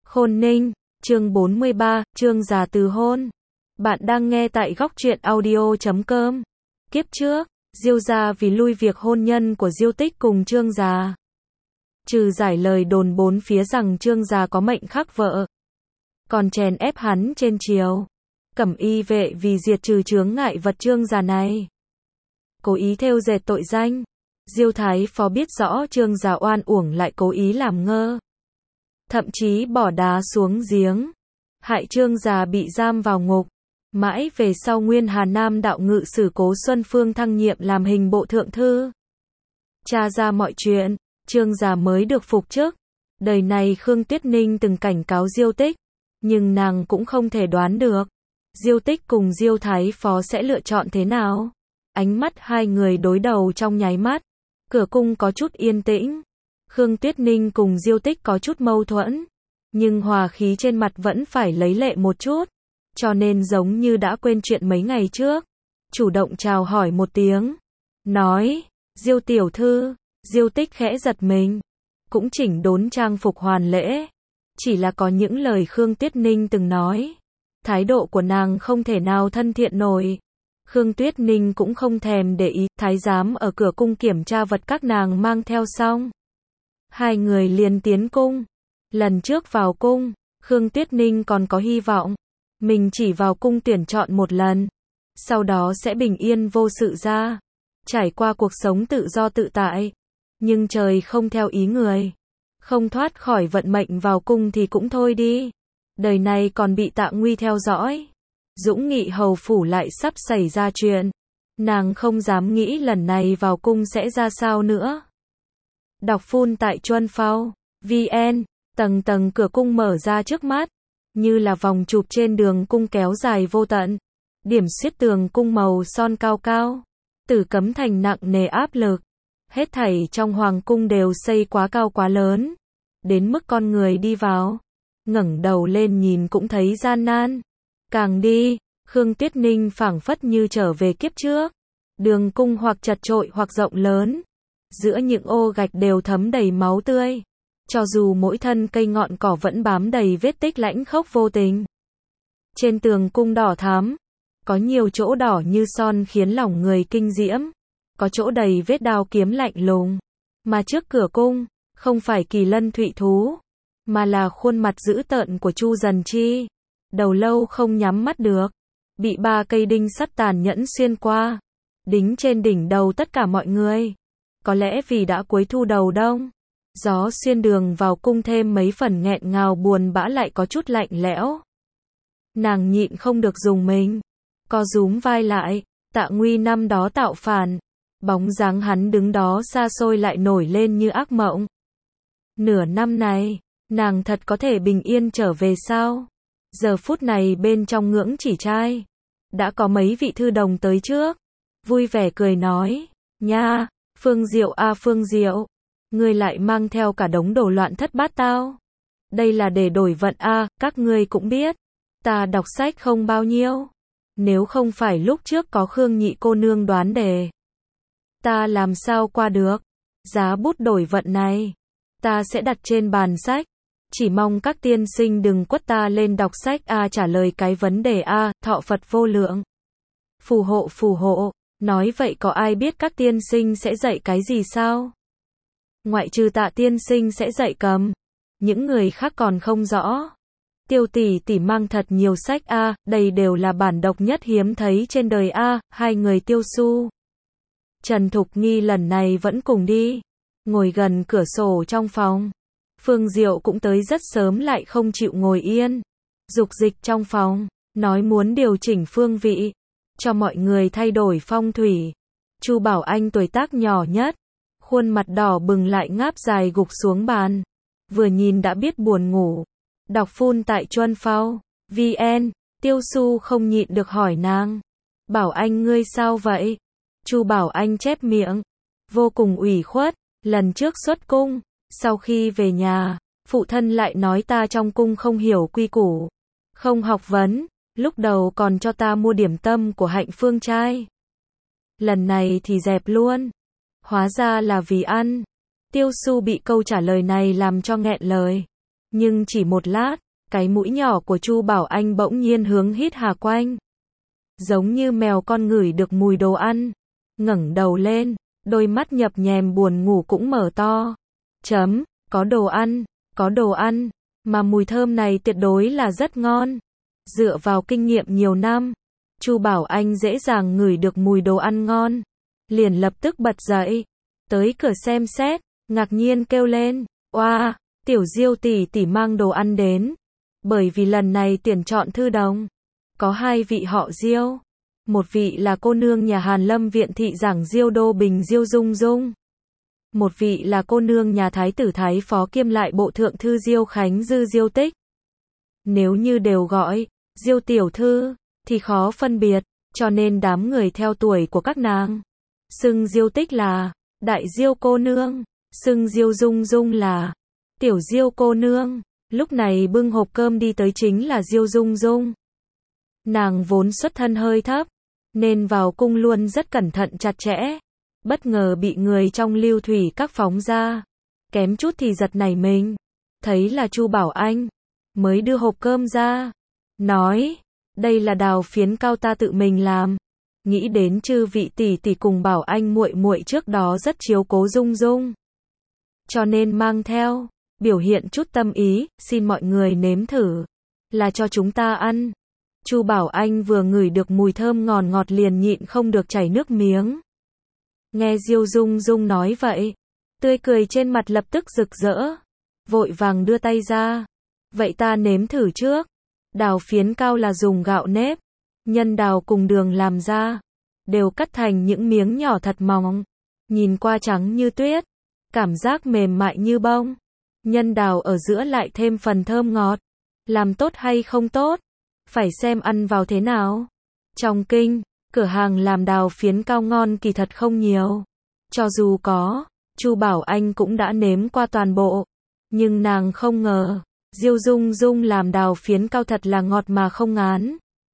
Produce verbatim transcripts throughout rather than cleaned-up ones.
Khôn Ninh, chương bốn mươi ba, Trương Già từ hôn. Bạn đang nghe tại góc truyện audio chấm com. Kiếp trước, Diêu gia vì lui việc hôn nhân của Diêu Tích cùng Trương Già. Trừ giải lời đồn bốn phía rằng Trương Già có mệnh khắc vợ, còn chèn ép hắn trên triều. Cẩm y vệ vì diệt trừ chướng ngại vật Trương Già này, cố ý thêu dệt tội danh. Diêu Thái Phó biết rõ Trương Già oan uổng lại cố ý làm ngơ, thậm chí bỏ đá xuống giếng, hại Trương Già bị giam vào ngục. Mãi về sau Nguyên Hà Nam đạo ngự sử Cố Xuân Phương thăng nhiệm làm hình bộ thượng thư, tra ra mọi chuyện, Trương Già mới được phục chức. Đời này Khương Tuyết Ninh từng cảnh cáo Diêu Tích, nhưng nàng cũng không thể đoán được Diêu Tích cùng Diêu Thái Phó sẽ lựa chọn thế nào. Ánh mắt hai người đối đầu trong nháy mắt, cửa cung có chút yên tĩnh. Khương Tuyết Ninh cùng Diêu Tích có chút mâu thuẫn, nhưng hòa khí trên mặt vẫn phải lấy lệ một chút, cho nên giống như đã quên chuyện mấy ngày trước, chủ động chào hỏi một tiếng, nói, Diêu tiểu thư. Diêu Tích khẽ giật mình, cũng chỉnh đốn trang phục hoàn lễ. Chỉ là có những lời Khương Tuyết Ninh từng nói, thái độ của nàng không thể nào thân thiện nổi. Khương Tuyết Ninh cũng không thèm để ý, thái giám ở cửa cung kiểm tra vật các nàng mang theo xong, hai người liền tiến cung. Lần trước vào cung, Khương Tuyết Ninh còn có hy vọng mình chỉ vào cung tuyển chọn một lần, sau đó sẽ bình yên vô sự ra, trải qua cuộc sống tự do tự tại. Nhưng trời không theo ý người, không thoát khỏi vận mệnh vào cung thì cũng thôi đi. Đời này còn bị Tạ Nguy theo dõi, Dũng Nghị hầu phủ lại sắp xảy ra chuyện, nàng không dám nghĩ lần này vào cung sẽ ra sao nữa. Đọc phun tại Chuân Phao vn, tầng tầng cửa cung mở ra trước mắt, như là vòng chụp trên đường cung kéo dài vô tận. Điểm xiết tường cung màu son cao cao, Tử Cấm Thành nặng nề áp lực. Hết thảy trong hoàng cung đều xây quá cao quá lớn, đến mức con người đi vào, ngẩng đầu lên nhìn cũng thấy gian nan. Càng đi, Khương Tuyết Ninh phảng phất như trở về kiếp trước. Đường cung hoặc chật chội hoặc rộng lớn, giữa những ô gạch đều thấm đầy máu tươi. Cho dù mỗi thân cây ngọn cỏ vẫn bám đầy vết tích lãnh khốc vô tình. Trên tường cung đỏ thắm, có nhiều chỗ đỏ như son khiến lòng người kinh diễm, có chỗ đầy vết đao kiếm lạnh lùng. Mà trước cửa cung, không phải kỳ lân thụy thú, mà là khuôn mặt dữ tợn của Chu Dần Chi, đầu lâu không nhắm mắt được, bị ba cây đinh sắt tàn nhẫn xuyên qua, đính trên đỉnh đầu tất cả mọi người. Có lẽ vì đã cuối thu đầu đông, gió xuyên đường vào cung thêm mấy phần nghẹn ngào buồn bã lại có chút lạnh lẽo. Nàng nhịn không được dùng mình, co rúm vai lại. Tạ Nguy năm đó tạo phản, bóng dáng hắn đứng đó xa xôi lại nổi lên như ác mộng. Nửa năm này, nàng thật có thể bình yên trở về sao? Giờ phút này bên trong ngưỡng chỉ trai, đã có mấy vị thư đồng tới trước, vui vẻ cười nói, nha, Phương Diệu a Phương Diệu, ngươi lại mang theo cả đống đồ loạn thất bát tao. Đây là để đổi vận a, các ngươi cũng biết, ta đọc sách không bao nhiêu. Nếu không phải lúc trước có Khương nhị cô nương đoán đề, ta làm sao qua được. Giá bút đổi vận này, ta sẽ đặt trên bàn sách. Chỉ mong các tiên sinh đừng quất ta lên đọc sách a trả lời cái vấn đề a, thọ Phật vô lượng. Phù hộ phù hộ, nói vậy có ai biết các tiên sinh sẽ dạy cái gì sao? Ngoại trừ Tạ tiên sinh sẽ dạy cầm, những người khác còn không rõ. Tiêu tỷ tỷ mang thật nhiều sách a, đây đều là bản độc nhất hiếm thấy trên đời a. Hai người Tiêu Su, Trần Thục Nghi lần này vẫn cùng đi, ngồi gần cửa sổ trong phòng. Phương Diệu cũng tới rất sớm lại không chịu ngồi yên, dục dịch trong phòng, nói muốn điều chỉnh phương vị, cho mọi người thay đổi phong thủy. Chu Bảo Anh tuổi tác nhỏ nhất, khuôn mặt đỏ bừng lại ngáp dài gục xuống bàn, vừa nhìn đã biết buồn ngủ. Đọc phun tại Chuân Phao vn, Tiêu Su không nhịn được hỏi nàng, Bảo Anh ngươi sao vậy? Chu Bảo Anh chép miệng, vô cùng ủy khuất, lần trước xuất cung, sau khi về nhà, phụ thân lại nói ta trong cung không hiểu quy củ, không học vấn, lúc đầu còn cho ta mua điểm tâm của Hạnh Phương trai. Lần này thì dẹp luôn, hóa ra là vì ăn. Tiêu Su bị câu trả lời này làm cho nghẹn lời. Nhưng chỉ một lát, cái mũi nhỏ của Chu Bảo Anh bỗng nhiên hướng hít hà quanh. Giống như mèo con ngửi được mùi đồ ăn. Ngẩng đầu lên, đôi mắt nhập nhèm buồn ngủ cũng mở to. Chấm, có đồ ăn, có đồ ăn, mà mùi thơm này tuyệt đối là rất ngon. Dựa vào kinh nghiệm nhiều năm, Chu Bảo Anh dễ dàng ngửi được mùi đồ ăn ngon. Liền lập tức bật dậy, tới cửa xem xét, ngạc nhiên kêu lên, oa, tiểu Diêu tỷ tỷ mang đồ ăn đến. Bởi vì lần này tuyển chọn thư đồng, có hai vị họ Diêu. Một vị là cô nương nhà Hàn Lâm viện thị giảng Diêu Đô Bình Diêu Dung Dung. Một vị là cô nương nhà Thái tử Thái phó kiêm lại bộ thượng thư Diêu Khánh Dư Diêu Tích. Nếu như đều gọi Diêu tiểu thư thì khó phân biệt, cho nên đám người theo tuổi của các nàng xưng Diêu Tích là đại Diêu cô nương, xưng Diêu Dung Dung là tiểu Diêu cô nương. Lúc này bưng hộp cơm đi tới chính là Diêu Dung Dung. Nàng vốn xuất thân hơi thấp, nên vào cung luôn rất cẩn thận chặt chẽ. Bất ngờ bị người trong Lưu Thủy Các phóng ra, kém chút thì giật nảy mình. Thấy là Chu Bảo Anh, mới đưa hộp cơm ra, nói, đây là đào phiến cao ta tự mình làm. Nghĩ đến chư vị tỷ tỷ cùng Bảo Anh muội muội trước đó rất chiếu cố Dung Dung, cho nên mang theo, biểu hiện chút tâm ý, xin mọi người nếm thử, là cho chúng ta ăn. Chu Bảo Anh vừa ngửi được mùi thơm ngọt ngọt liền nhịn không được chảy nước miếng. Nghe Diêu Dung Dung nói vậy, tươi cười trên mặt lập tức rực rỡ, vội vàng đưa tay ra. Vậy ta nếm thử trước. Đào phiến cao là dùng gạo nếp, nhân đào cùng đường làm ra, đều cắt thành những miếng nhỏ thật mỏng, nhìn qua trắng như tuyết, cảm giác mềm mại như bông. Nhân đào ở giữa lại thêm phần thơm ngọt, làm tốt hay không tốt, phải xem ăn vào thế nào. Trong kinh, cửa hàng làm đào phiến cao ngon kỳ thật không nhiều. Cho dù có, Chu Bảo Anh cũng đã nếm qua toàn bộ. Nhưng nàng không ngờ, Diêu Dung Dung làm đào phiến cao thật là ngọt mà không ngán.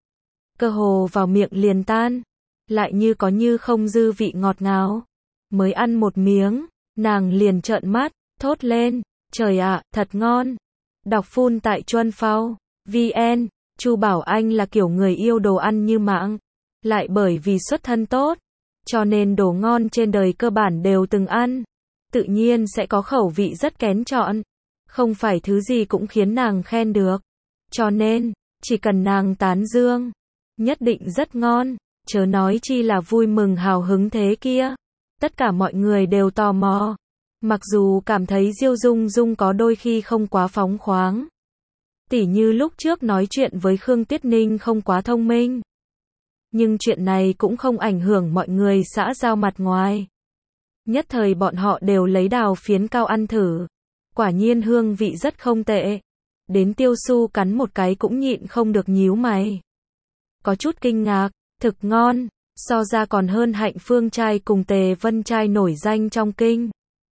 Cơ hồ vào miệng liền tan, lại như có như không dư vị ngọt ngào. Mới ăn một miếng, nàng liền trợn mắt, thốt lên, trời ạ, thật ngon. Đọc phun tại Chuân Phao, vn. Chu Bảo Anh là kiểu người yêu đồ ăn như mạng, lại bởi vì xuất thân tốt, cho nên đồ ngon trên đời cơ bản đều từng ăn, tự nhiên sẽ có khẩu vị rất kén chọn, không phải thứ gì cũng khiến nàng khen được, cho nên, chỉ cần nàng tán dương, nhất định rất ngon, chớ nói chi là vui mừng hào hứng thế kia. Tất cả mọi người đều tò mò, mặc dù cảm thấy Diêu Dung Dung có đôi khi không quá phóng khoáng. Tỉ như lúc trước nói chuyện với Khương Tuyết Ninh không quá thông minh. Nhưng chuyện này cũng không ảnh hưởng mọi người xã giao mặt ngoài. Nhất thời bọn họ đều lấy đào phiến cao ăn thử. Quả nhiên hương vị rất không tệ. Đến Tiêu Su cắn một cái cũng nhịn không được nhíu mày. Có chút kinh ngạc, thực ngon, so ra còn hơn Hạnh Phương trai cùng Tề Vân trai nổi danh trong kinh.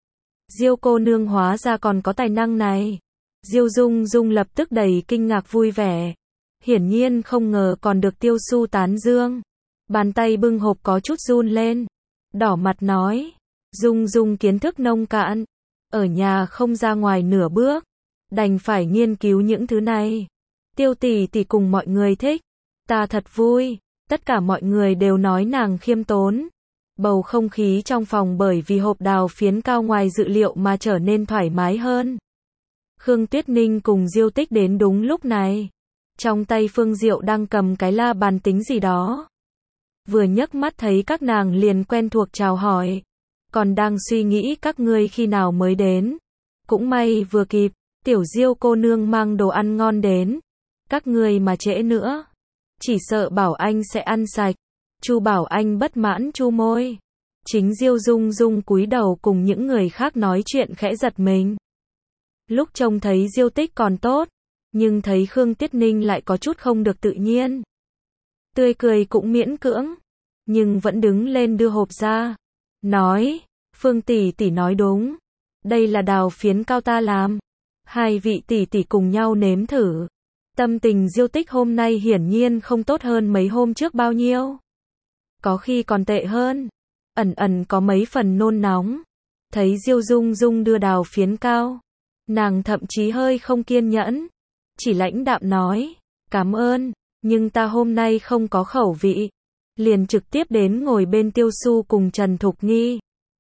Diêu cô nương hóa ra còn có tài năng này. Diêu Dung Dung lập tức đầy kinh ngạc vui vẻ. Hiển nhiên không ngờ còn được Tiêu Su tán dương. Bàn tay bưng hộp có chút run lên. Đỏ mặt nói. Dung Dung kiến thức nông cạn. Ở nhà không ra ngoài nửa bước. Đành phải nghiên cứu những thứ này. Tiêu tỷ tỷ cùng mọi người thích. Ta thật vui. Tất cả mọi người đều nói nàng khiêm tốn. Bầu không khí trong phòng bởi vì hộp đào phiến cao ngoài dự liệu mà trở nên thoải mái hơn. Khương Tuyết Ninh cùng Diêu Tích đến đúng lúc này. Trong tay Phương Diệu đang cầm cái la bàn tính gì đó. Vừa nhấc mắt thấy các nàng liền quen thuộc chào hỏi. Còn đang suy nghĩ các ngươi khi nào mới đến. Cũng may vừa kịp, tiểu Diêu cô nương mang đồ ăn ngon đến. Các ngươi mà trễ nữa, chỉ sợ Bảo Anh sẽ ăn sạch. Chu Bảo Anh bất mãn chu môi. Chính Diêu Dung Dung cúi đầu cùng những người khác nói chuyện khẽ giật mình. Lúc trông thấy Diêu Tích còn tốt, nhưng thấy Khương Tuyết Ninh lại có chút không được tự nhiên. Tươi cười cũng miễn cưỡng, nhưng vẫn đứng lên đưa hộp ra, nói, Phương tỷ tỷ nói đúng, đây là đào phiến cao ta làm, hai vị tỷ tỷ cùng nhau nếm thử. Tâm tình Diêu Tích hôm nay hiển nhiên không tốt hơn mấy hôm trước bao nhiêu, có khi còn tệ hơn, ẩn ẩn có mấy phần nôn nóng. Thấy Diêu Dung Dung đưa đào phiến cao, Nàng thậm chí hơi không kiên nhẫn, chỉ lãnh đạm nói, cảm ơn, nhưng ta hôm nay không có khẩu vị. Liền trực tiếp đến ngồi bên Tiêu Su cùng Trần Thục Nghi.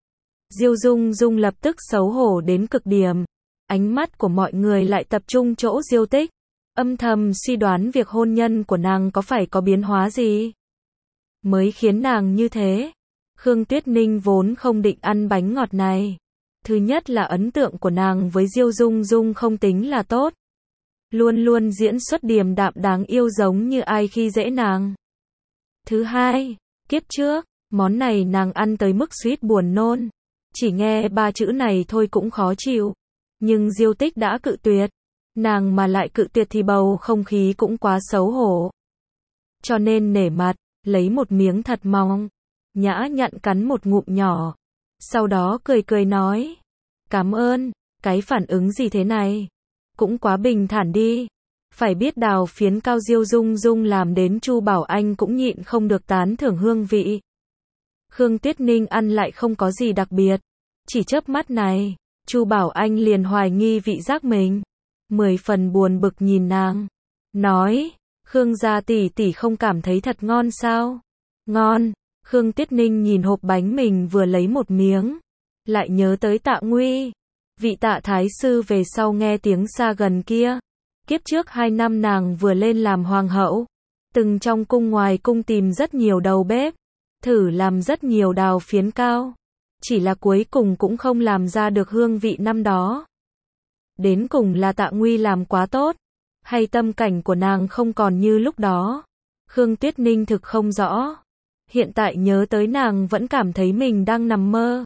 Diêu Dung Dung lập tức xấu hổ đến cực điểm. Ánh mắt của mọi người lại tập trung chỗ Diêu Tích, âm thầm suy đoán việc hôn nhân của nàng có phải có biến hóa gì, mới khiến nàng như thế. Khương Tuyết Ninh vốn không định ăn bánh ngọt này. Thứ nhất là ấn tượng của nàng với Diêu Dung Dung không tính là tốt. Luôn luôn diễn xuất điềm đạm đáng yêu giống như ai khi dễ nàng. Thứ hai, kiếp trước, món này nàng ăn tới mức suýt buồn nôn. Chỉ nghe ba chữ này thôi cũng khó chịu. Nhưng Diêu Tích đã cự tuyệt. Nàng mà lại cự tuyệt thì bầu không khí cũng quá xấu hổ. Cho nên nể mặt, lấy một miếng thật mỏng, nhã nhặn cắn một ngụm nhỏ. Sau đó cười cười nói, cảm ơn, cái phản ứng gì thế này? Cũng quá bình thản đi. Phải biết đào phiến cao Diêu Dung Dung làm đến Chu Bảo Anh cũng nhịn không được tán thưởng hương vị. Khương Tuyết Ninh ăn lại không có gì đặc biệt. Chỉ chớp mắt này, Chu Bảo Anh liền hoài nghi vị giác mình. Mười phần buồn bực nhìn nàng. Nói, Khương gia tỷ tỷ không cảm thấy thật ngon sao? Ngon. Khương Tuyết Ninh nhìn hộp bánh mình vừa lấy một miếng. Lại nhớ tới Tạ Nguy. Vị Tạ Thái sư về sau nghe tiếng xa gần kia. Kiếp trước hai năm nàng vừa lên làm hoàng hậu. Từng trong cung ngoài cung tìm rất nhiều đầu bếp. Thử làm rất nhiều đào phiến cao. Chỉ là cuối cùng cũng không làm ra được hương vị năm đó. Đến cùng là Tạ Nguy làm quá tốt. Hay tâm cảnh của nàng không còn như lúc đó. Khương Tuyết Ninh thực không rõ. Hiện tại nhớ tới nàng vẫn cảm thấy mình đang nằm mơ.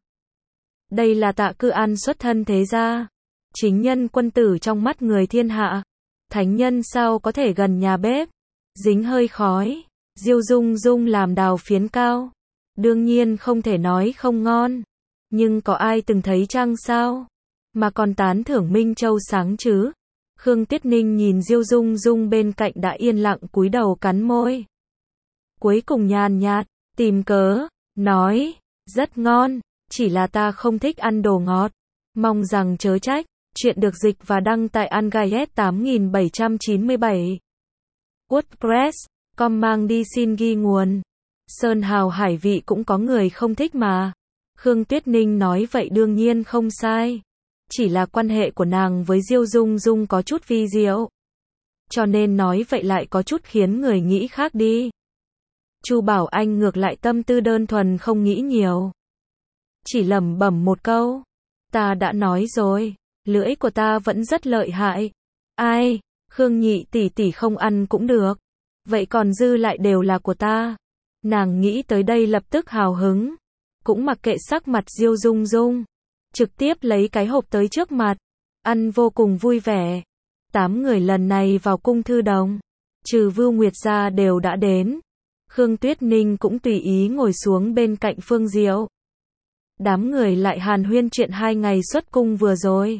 Đây là Tạ Cư An xuất thân thế gia. Chính nhân quân tử trong mắt người thiên hạ. Thánh nhân sao có thể gần nhà bếp. Dính hơi khói. Diêu Dung Dung làm đào phiến cao. Đương nhiên không thể nói không ngon. Nhưng có ai từng thấy chăng sao? Mà còn tán thưởng Minh Châu sáng chứ? Khương Tuyết Ninh nhìn Diêu Dung Dung bên cạnh đã yên lặng cúi đầu cắn môi. Cuối cùng nhàn nhạt, tìm cớ, nói, rất ngon, chỉ là ta không thích ăn đồ ngọt. Mong rằng chớ trách. Chuyện được dịch và đăng tại Angayet tám nghìn bảy trăm chín mươi bảy. WordPress, com mang đi xin ghi nguồn. Sơn hào hải vị cũng có người không thích mà. Khương Tuyết Ninh nói vậy đương nhiên không sai. Chỉ là quan hệ của nàng với Diêu Dung Dung có chút vi diệu. Cho nên nói vậy lại có chút khiến người nghĩ khác đi. Chu Bảo Anh ngược lại tâm tư đơn thuần không nghĩ nhiều. Chỉ lẩm bẩm một câu. Ta đã nói rồi. Lưỡi của ta vẫn rất lợi hại. Ai, Khương nhị tỷ tỷ không ăn cũng được. Vậy còn dư lại đều là của ta. Nàng nghĩ tới đây lập tức hào hứng. Cũng mặc kệ sắc mặt Diêu Dung Dung. Trực tiếp lấy cái hộp tới trước mặt. Ăn vô cùng vui vẻ. Tám người lần này vào cung thư đồng. Trừ Vưu Nguyệt ra đều đã đến. Khương Tuyết Ninh cũng tùy ý ngồi xuống bên cạnh Phương Diệu. Đám người lại hàn huyên chuyện hai ngày xuất cung vừa rồi.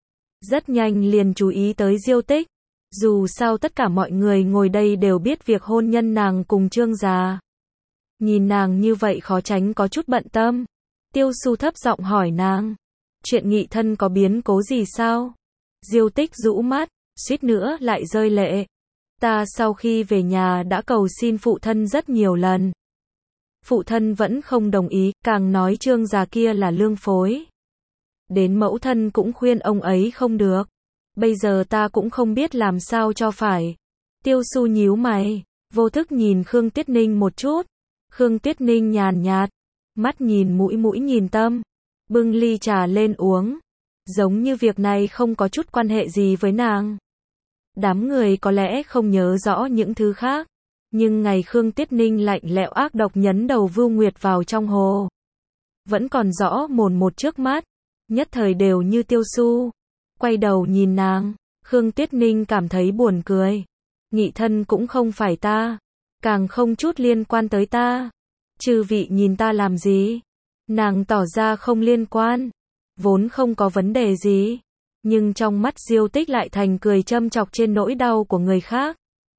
Rất nhanh liền chú ý tới Diêu Tích. Dù sao tất cả mọi người ngồi đây đều biết việc hôn nhân nàng cùng Trương gia. Nhìn nàng như vậy khó tránh có chút bận tâm. Tiêu Su thấp giọng hỏi nàng. Chuyện nghị thân có biến cố gì sao? Diêu Tích rũ mắt, suýt nữa lại rơi lệ. Ta sau khi về nhà đã cầu xin phụ thân rất nhiều lần. Phụ thân vẫn không đồng ý, càng nói Trương gia kia là lương phối. Đến mẫu thân cũng khuyên ông ấy không được. Bây giờ ta cũng không biết làm sao cho phải. Tiêu Su nhíu mày, vô thức nhìn Khương Tuyết Ninh một chút. Khương Tuyết Ninh nhàn nhạt, mắt nhìn mũi mũi nhìn tâm. Bưng ly trà lên uống. Giống như việc này không có chút quan hệ gì với nàng. Đám người có lẽ không nhớ rõ những thứ khác. Nhưng ngày Khương Tuyết Ninh lạnh lẽo ác độc nhấn đầu Vưu Nguyệt vào trong hồ. Vẫn còn rõ mồn một trước mắt. Nhất thời đều như Tiêu Su. Quay đầu nhìn nàng. Khương Tuyết Ninh cảm thấy buồn cười. Nghị thân cũng không phải ta. Càng không chút liên quan tới ta. Chư vị nhìn ta làm gì? Nàng tỏ ra không liên quan. Vốn không có vấn đề gì. Nhưng trong mắt Diêu Tích lại thành cười châm chọc trên nỗi đau của người khác.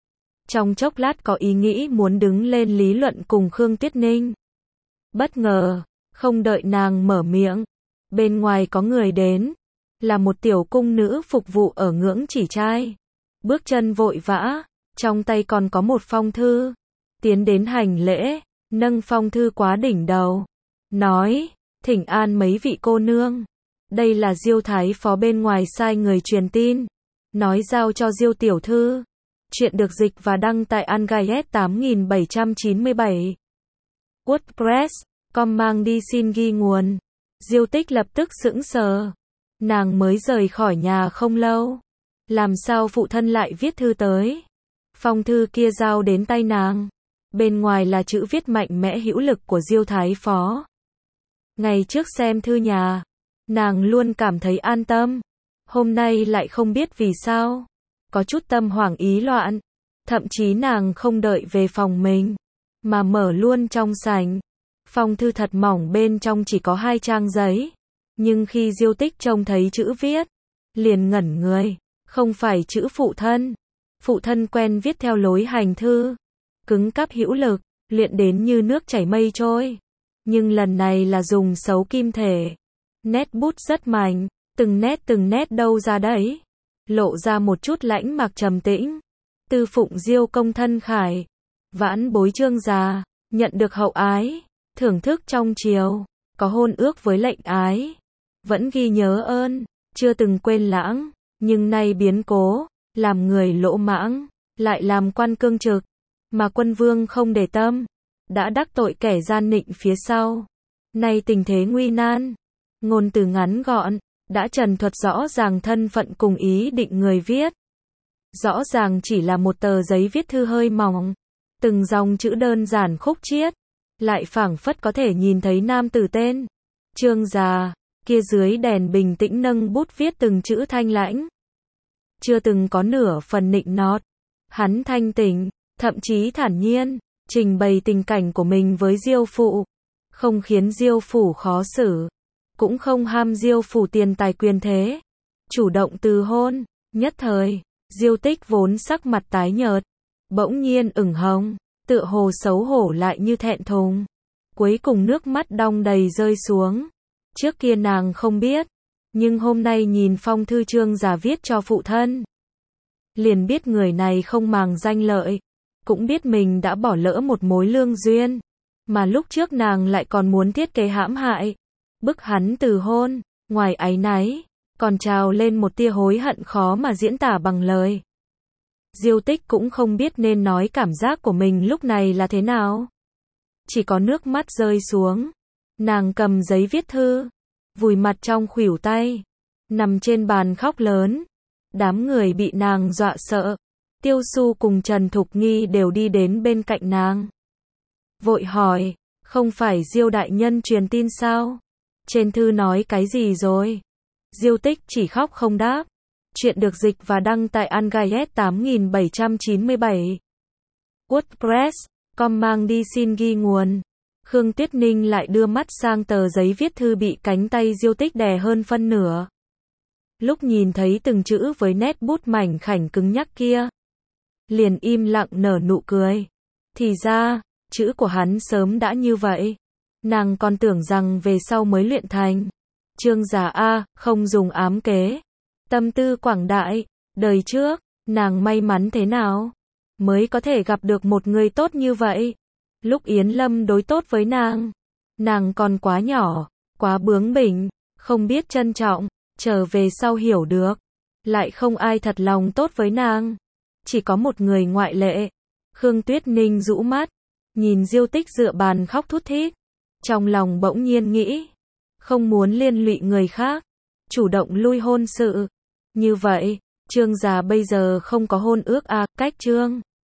Trong chốc lát có ý nghĩ muốn đứng lên lý luận cùng Khương Tuyết Ninh. Bất ngờ, không đợi nàng mở miệng. Bên ngoài có người đến. là một tiểu cung nữ phục vụ ở ngưỡng chỉ trai. Bước chân vội vã, trong tay còn có một phong thư. Tiến đến hành lễ, nâng phong thư quá đỉnh đầu. Nói, thỉnh an mấy vị cô nương. Đây là Diêu Thái Phó bên ngoài sai người truyền tin. Nói giao cho Diêu tiểu thư. Chuyện được dịch và đăng tại Angayet tám nghìn bảy trăm chín mươi bảy. WordPress, com mang đi xin ghi nguồn. Diêu Tích lập tức sững sờ. Nàng mới rời khỏi nhà không lâu. Làm sao phụ thân lại viết thư tới? Phong thư kia giao đến tay nàng. Bên ngoài là chữ viết mạnh mẽ hữu lực của Diêu Thái Phó. Ngày trước xem thư nhà, nàng luôn cảm thấy an tâm. Hôm nay lại không biết vì sao. Có chút tâm hoảng ý loạn. Thậm chí nàng không đợi về phòng mình, mà mở luôn trong sảnh. Phong thư thật mỏng, bên trong chỉ có hai trang giấy. Nhưng khi Diêu Tích trông thấy chữ viết, liền ngẩn người. Không phải chữ phụ thân. Phụ thân quen viết theo lối hành thư. Cứng cáp hữu lực, luyện đến như nước chảy mây trôi. Nhưng lần này là dùng xấu kim thể. Nét bút rất mạnh, từng nét từng nét đâu ra đấy. Lộ ra một chút lãnh mạc trầm tĩnh. Tư phụng Diêu công thân khải. Vãn bối Trương già, nhận được hậu ái. Thưởng thức trong triều, có hôn ước với lệnh ái. Vẫn ghi nhớ ơn, chưa từng quên lãng. Nhưng nay biến cố, làm người lỗ mãng, lại làm quan cương trực. Mà quân vương không để tâm, đã đắc tội kẻ gian nịnh phía sau. Nay tình thế nguy nan, ngôn từ ngắn gọn, đã trần thuật rõ ràng thân phận cùng ý định người viết. Rõ ràng chỉ là một tờ giấy viết thư hơi mỏng, từng dòng chữ đơn giản khúc chiết, lại phảng phất có thể nhìn thấy nam tử tên Trương già, kia dưới đèn bình tĩnh nâng bút viết từng chữ thanh lãnh. Chưa từng có nửa phần nịnh nọt, hắn thanh tỉnh, thậm chí thản nhiên, trình bày tình cảnh của mình với Diêu phụ, không khiến Diêu phủ khó xử, cũng không ham Diêu phủ tiền tài quyền thế, chủ động từ hôn. Nhất thời, Diêu Tích vốn sắc mặt tái nhợt, bỗng nhiên ửng hồng, tựa hồ xấu hổ lại như thẹn thùng. Cuối cùng nước mắt đong đầy rơi xuống. Trước kia nàng không biết, nhưng hôm nay nhìn phong thư Trương già viết cho phụ thân, liền biết người này không màng danh lợi, cũng biết mình đã bỏ lỡ một mối lương duyên, mà lúc trước nàng lại còn muốn thiết kế hãm hại, bức hắn từ hôn. Ngoài áy náy, còn trào lên một tia hối hận khó mà diễn tả bằng lời. Diêu Tích cũng không biết nên nói cảm giác của mình lúc này là thế nào. Chỉ có nước mắt rơi xuống. Nàng cầm giấy viết thư, vùi mặt trong khuỷu tay, nằm trên bàn khóc lớn. Đám người bị nàng dọa sợ. Tiêu Xu cùng Trần Thục Nghi đều đi đến bên cạnh nàng. Vội hỏi, không phải Diêu đại nhân truyền tin sao? Trên thư nói cái gì rồi? Diêu Tích chỉ khóc không đáp. Chuyện được dịch và đăng tại Angayet tám nghìn bảy trăm chín mươi bảy. WordPress, com mang đi xin ghi nguồn. Khương Tuyết Ninh lại đưa mắt sang tờ giấy viết thư bị cánh tay Diêu Tích đè hơn phân nửa. Lúc nhìn thấy từng chữ với nét bút mảnh khảnh cứng nhắc kia, liền im lặng nở nụ cười. Thì ra, chữ của hắn sớm đã như vậy. Nàng còn tưởng rằng về sau mới luyện thành. Trương già a, không dùng ám kế. Tâm tư quảng đại, đời trước, nàng may mắn thế nào, mới có thể gặp được một người tốt như vậy. Lúc Yến Lâm đối tốt với nàng, nàng còn quá nhỏ, quá bướng bỉnh, không biết trân trọng, trở về sau hiểu được, lại không ai thật lòng tốt với nàng. Chỉ có một người ngoại lệ. Khương Tuyết Ninh rũ mắt, nhìn Diêu Tích dựa bàn khóc thút thít. Trong lòng bỗng nhiên nghĩ, không muốn liên lụy người khác, chủ động lui hôn sự. Như vậy, Trương già bây giờ không có hôn ước à, cách Trương